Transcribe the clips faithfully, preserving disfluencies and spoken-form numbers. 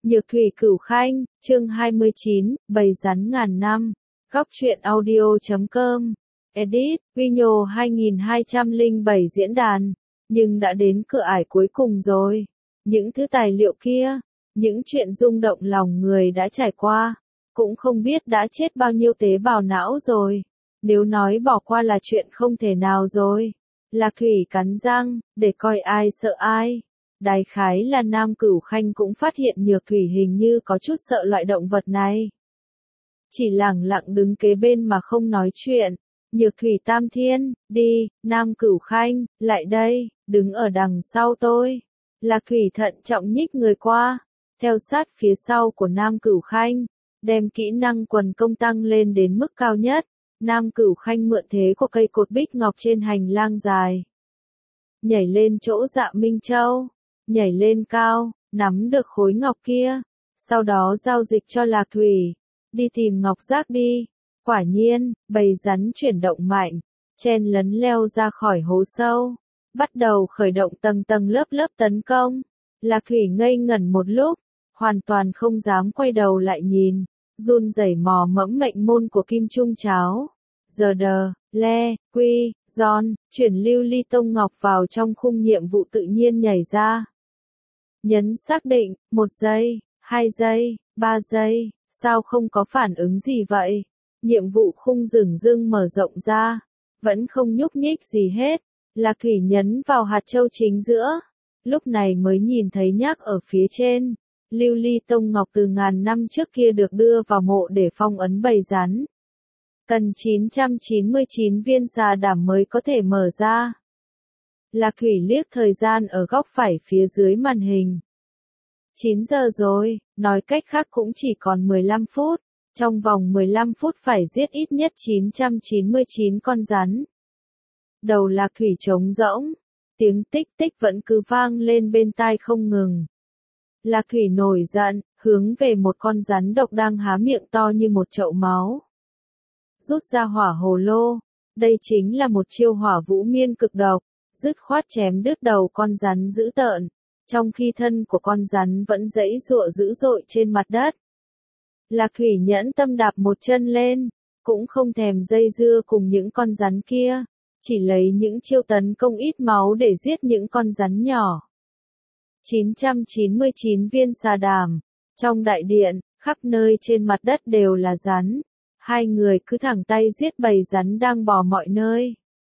Nhược thủy cửu khanh, chương hai mươi chín, bầy rắn ngàn năm. Góc truyện audio chấm com. Edit, Vino hai nghìn hai trăm lẻ bảy diễn đàn. Nhưng đã đến cửa ải cuối cùng rồi. Những thứ tài liệu kia, những chuyện rung động lòng người đã trải qua, cũng không biết đã chết bao nhiêu tế bào não rồi. Nếu nói bỏ qua là chuyện không thể nào rồi. Lạc Thủy cắn răng, để coi ai sợ ai. Đại khái là Nam Cửu Khanh cũng phát hiện Nhược Thủy hình như có chút sợ loại động vật này. Chỉ lẳng lặng đứng kế bên mà không nói chuyện. Nhược Thủy Tam Thiên, đi, Nam Cửu Khanh, lại đây, đứng ở đằng sau tôi. Lạc Thủy thận trọng nhích người qua, theo sát phía sau của Nam Cửu Khanh, đem kỹ năng quần công tăng lên đến mức cao nhất. Nam Cửu Khanh mượn thế của cây cột bích ngọc trên hành lang dài. Nhảy lên chỗ Dạ Minh Châu. Nhảy lên cao, nắm được khối ngọc kia, sau đó giao dịch cho Lạc Thủy, đi tìm ngọc giác đi. Quả nhiên, bầy rắn chuyển động mạnh, chen lấn leo ra khỏi hố sâu, bắt đầu khởi động tầng tầng lớp lớp tấn công. Lạc Thủy ngây ngẩn một lúc, hoàn toàn không dám quay đầu lại nhìn, run rẩy mò mẫm mệnh môn của Kim Trung Cháo. Giờ đờ, le, quy, giòn, chuyển lưu ly tông ngọc vào trong khung nhiệm vụ tự nhiên nhảy ra. Nhấn xác định, một giây, hai giây, ba giây, sao không có phản ứng gì vậy? Nhiệm vụ khung dửng dưng mở rộng ra, vẫn không nhúc nhích gì hết. Lạc Thủy nhấn vào hạt châu chính giữa, lúc này mới nhìn thấy nhắc ở phía trên. Lưu ly tông ngọc từ ngàn năm trước kia được đưa vào mộ để phong ấn bầy rắn. Cần chín trăm chín mươi chín viên xà đảm mới có thể mở ra. Lạc Thủy liếc thời gian ở góc phải phía dưới màn hình. chín giờ rồi, nói cách khác cũng chỉ còn mười lăm phút. Trong vòng mười lăm phút phải giết ít nhất chín trăm chín mươi chín con rắn. Đầu Lạc Thủy trống rỗng, tiếng tích tích vẫn cứ vang lên bên tai không ngừng. Lạc Thủy nổi giận, hướng về một con rắn độc đang há miệng to như một chậu máu. Rút ra hỏa hồ lô, đây chính là một chiêu hỏa vũ miên cực độc, dứt khoát chém đứt đầu con rắn dữ tợn, trong khi thân của con rắn vẫn giãy giụa dữ dội trên mặt đất. Lạc Thủy nhẫn tâm đạp một chân lên, cũng không thèm dây dưa cùng những con rắn kia, chỉ lấy những chiêu tấn công ít máu để giết những con rắn nhỏ. chín trăm chín mươi chín viên xà đảm, trong đại điện, khắp nơi trên mặt đất đều là rắn. Hai người cứ thẳng tay giết bầy rắn đang bò mọi nơi.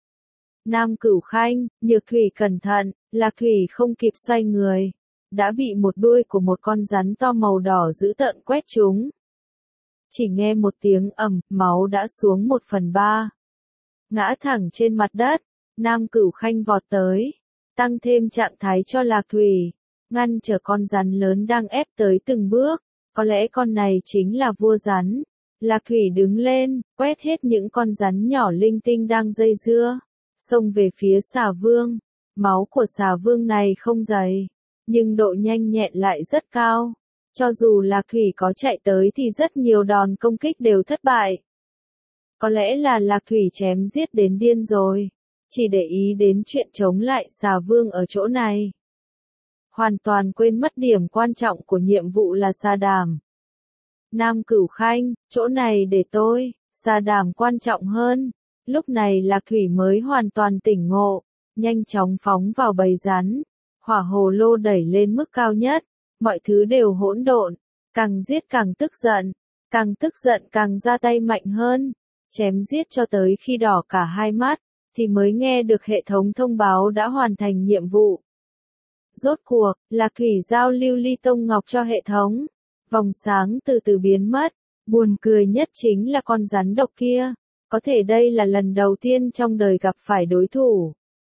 Nam Cửu Khanh, Nhược Thủy cẩn thận, Lạc Thủy không kịp xoay người, đã bị một đuôi của một con rắn to màu đỏ dữ tợn quét trúng. Chỉ nghe một tiếng ầm, máu đã xuống một phần ba. Ngã thẳng trên mặt đất, Nam Cửu Khanh vọt tới, tăng thêm trạng thái cho Lạc Thủy, ngăn trở con rắn lớn đang ép tới từng bước, có lẽ con này chính là vua rắn. Lạc Thủy đứng lên, quét hết những con rắn nhỏ linh tinh đang dây dưa, xông về phía xà vương. Máu của xà vương này không dày, nhưng độ nhanh nhẹn lại rất cao. Cho dù Lạc Thủy có chạy tới thì rất nhiều đòn công kích đều thất bại. Có lẽ là Lạc Thủy chém giết đến điên rồi, chỉ để ý đến chuyện chống lại xà vương ở chỗ này. Hoàn toàn quên mất điểm quan trọng của nhiệm vụ là xà đảm. Nam Cửu Khanh, chỗ này để tôi, xà đảm quan trọng hơn. Lúc này Lạc Thủy mới hoàn toàn tỉnh ngộ, nhanh chóng phóng vào bầy rắn. Hỏa hồ lô đẩy lên mức cao nhất, mọi thứ đều hỗn độn, càng giết càng tức giận, càng tức giận càng ra tay mạnh hơn, chém giết cho tới khi đỏ cả hai mắt, thì mới nghe được hệ thống thông báo đã hoàn thành nhiệm vụ. Rốt cuộc, Lạc Thủy giao lưu ly tông ngọc cho hệ thống. Vòng sáng từ từ biến mất, buồn cười nhất chính là con rắn độc kia, có thể đây là lần đầu tiên trong đời gặp phải đối thủ.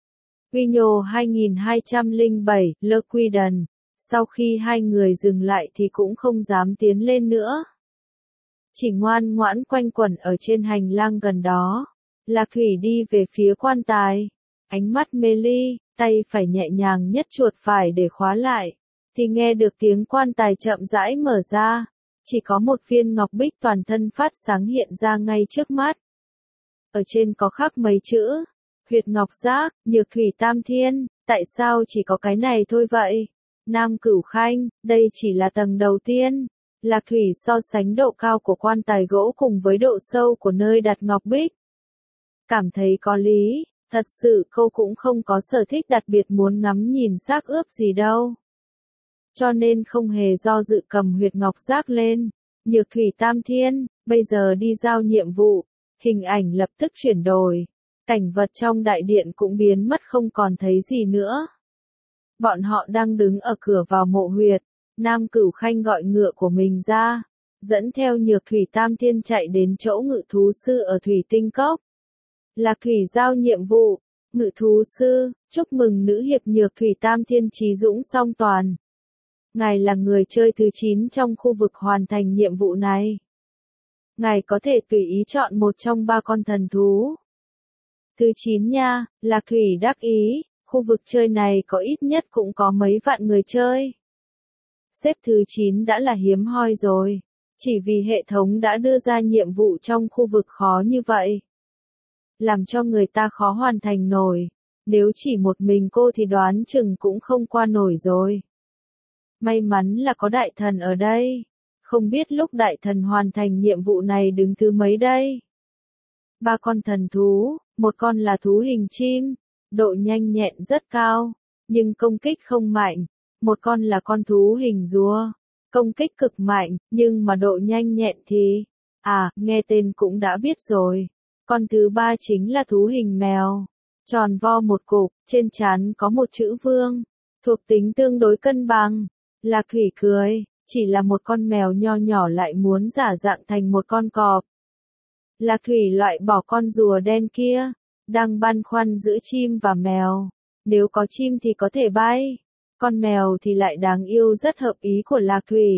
Vino hai nghìn hai trăm lẻ bảy, Lơ Quy Đần, sau khi hai người dừng lại thì cũng không dám tiến lên nữa. Chỉ ngoan ngoãn quanh quẩn ở trên hành lang gần đó. Lạc Thủy đi về phía quan tài, ánh mắt mê ly, tay phải nhẹ nhàng nhấc chuột phải để khóa lại. Thì nghe được tiếng quan tài chậm rãi mở ra, chỉ có một viên ngọc bích toàn thân phát sáng hiện ra ngay trước mắt. Ở trên có khắc mấy chữ, huyệt ngọc giác, Nhược Thủy Tam Thiên, tại sao chỉ có cái này thôi vậy? Nam Cửu Khanh, đây chỉ là tầng đầu tiên. Lạc Thủy so sánh độ cao của quan tài gỗ cùng với độ sâu của nơi đặt ngọc bích. Cảm thấy có lý, thật sự cô cũng không có sở thích đặc biệt muốn ngắm nhìn xác ướp gì đâu. Cho nên không hề do dự cầm huyệt ngọc giác lên. Nhược Thủy Tam Thiên, bây giờ đi giao nhiệm vụ. Hình ảnh lập tức chuyển đổi. Cảnh vật trong đại điện cũng biến mất không còn thấy gì nữa. Bọn họ đang đứng ở cửa vào mộ huyệt. Nam Cửu Khanh gọi ngựa của mình ra, dẫn theo Nhược Thủy Tam Thiên chạy đến chỗ ngự thú sư ở Thủy Tinh Cốc. Lạc Thủy giao nhiệm vụ, ngự thú sư, chúc mừng nữ hiệp Nhược Thủy Tam Thiên trí dũng song toàn. Ngài là người chơi thứ chín trong khu vực hoàn thành nhiệm vụ này. Ngài có thể tùy ý chọn một trong ba con thần thú. Thứ chín nha, Lạc Thủy đắc ý, khu vực chơi này có ít nhất cũng có mấy vạn người chơi. Xếp thứ chín đã là hiếm hoi rồi, chỉ vì hệ thống đã đưa ra nhiệm vụ trong khu vực khó như vậy. Làm cho người ta khó hoàn thành nổi, nếu chỉ một mình cô thì đoán chừng cũng không qua nổi rồi. May mắn là có đại thần ở đây, không biết lúc đại thần hoàn thành nhiệm vụ này đứng thứ mấy đây. Ba con thần thú, một con là thú hình chim, độ nhanh nhẹn rất cao, nhưng công kích không mạnh. Một con là con thú hình rùa, công kích cực mạnh, nhưng mà độ nhanh nhẹn thì... À, nghe tên cũng đã biết rồi. Con thứ ba chính là thú hình mèo. Tròn vo một cục, trên trán có một chữ vương. Thuộc tính tương đối cân bằng. Lạc Thủy cười, chỉ là một con mèo nho nhỏ lại muốn giả dạng thành một con cọp. Lạc Thủy loại bỏ con rùa đen kia, đang băn khoăn giữa chim và mèo. Nếu có chim thì có thể bay. Con mèo thì lại đáng yêu rất hợp ý của Lạc Thủy.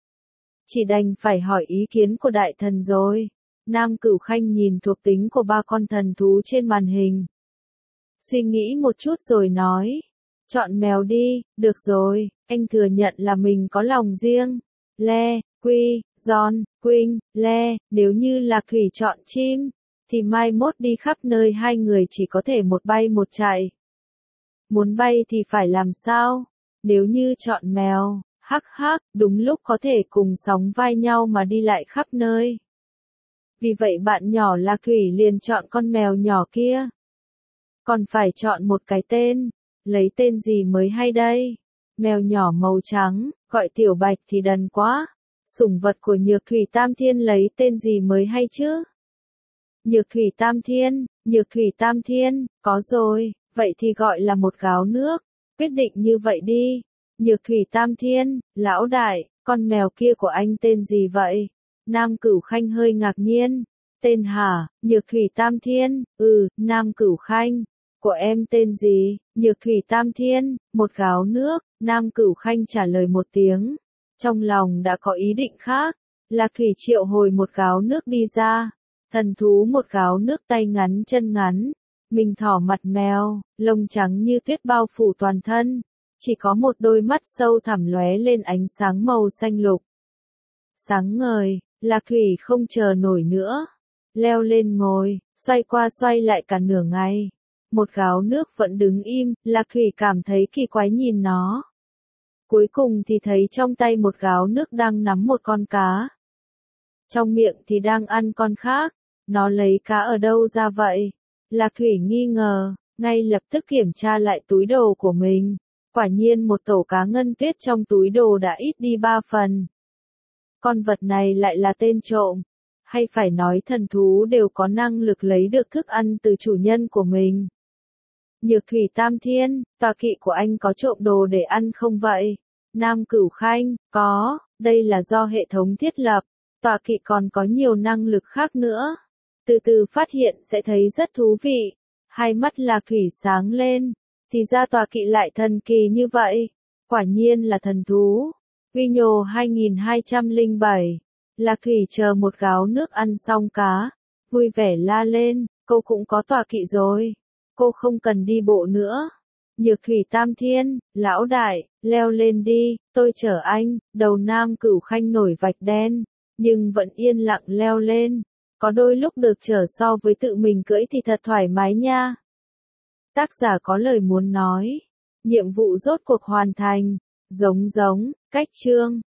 Chỉ đành phải hỏi ý kiến của đại thần rồi. Nam Cửu Khanh nhìn thuộc tính của ba con thần thú trên màn hình. Suy nghĩ một chút rồi nói. Chọn mèo đi, được rồi, anh thừa nhận là mình có lòng riêng. Le, Quy, Giòn, Quynh, Le, nếu như Lạc Thủy chọn chim, thì mai mốt đi khắp nơi hai người chỉ có thể một bay một chạy. Muốn bay thì phải làm sao? Nếu như chọn mèo, hắc hắc, đúng lúc có thể cùng sóng vai nhau mà đi lại khắp nơi. Vì vậy bạn nhỏ Lạc Thủy liền chọn con mèo nhỏ kia. Còn phải chọn một cái tên, lấy tên gì mới hay đây? Mèo nhỏ màu trắng, gọi Tiểu Bạch thì đần quá. Sủng vật của Nhược Thủy Tam Thiên lấy tên gì mới hay chứ? Nhược Thủy Tam Thiên, Nhược Thủy Tam Thiên, có rồi. Vậy thì gọi là một gáo nước, quyết định như vậy đi. Nhược Thủy Tam Thiên, lão đại, con mèo kia của anh tên gì vậy? Nam Cửu Khanh hơi ngạc nhiên. Tên hả? Nhược Thủy Tam Thiên, ừ, Nam Cửu Khanh. Của em tên gì? Nhược Thủy Tam Thiên, một gáo nước, Nam Cửu Khanh trả lời một tiếng. Trong lòng đã có ý định khác. Lạc Thủy triệu hồi một gáo nước đi ra. Thần thú một gáo nước tay ngắn chân ngắn. Mình thỏ mặt mèo, lông trắng như tuyết bao phủ toàn thân, chỉ có một đôi mắt sâu thẳm lóe lên ánh sáng màu xanh lục. Sáng ngời, Lạc Thủy không chờ nổi nữa, leo lên ngồi, xoay qua xoay lại cả nửa ngày. Một gáo nước vẫn đứng im, Lạc Thủy cảm thấy kỳ quái nhìn nó. Cuối cùng thì thấy trong tay một gáo nước đang nắm một con cá. Trong miệng thì đang ăn con khác, nó lấy cá ở đâu ra vậy? Lạc Thủy nghi ngờ, ngay lập tức kiểm tra lại túi đồ của mình. Quả nhiên một tổ cá ngân tuyết trong túi đồ đã ít đi ba phần. Con vật này lại là tên trộm. Hay phải nói thần thú đều có năng lực lấy được thức ăn từ chủ nhân của mình. Nhược Thủy Tam Thiên, tọa kỵ của anh có trộm đồ để ăn không vậy? Nam Cửu Khanh, có, đây là do hệ thống thiết lập. Tọa kỵ còn có nhiều năng lực khác nữa. Từ từ phát hiện sẽ thấy rất thú vị. Hai mắt Lạc Thủy sáng lên. Thì ra tọa kỵ lại thần kỳ như vậy. Quả nhiên là thần thú. Huy nhồ hai nghìn hai trăm lẻ bảy. Lạc Thủy chờ một gáo nước ăn xong cá. Vui vẻ la lên, cô cũng có tọa kỵ rồi. Cô không cần đi bộ nữa. Nhược Thủy Tam Thiên, lão đại, leo lên đi, tôi chở anh. Đầu Nam Cửu Khanh nổi vạch đen. Nhưng vẫn yên lặng leo lên. Có đôi lúc được chở so với tự mình cưỡi thì thật thoải mái nha. Tác giả có lời muốn nói. Nhiệm vụ rốt cuộc hoàn thành. Giống giống, cách chương.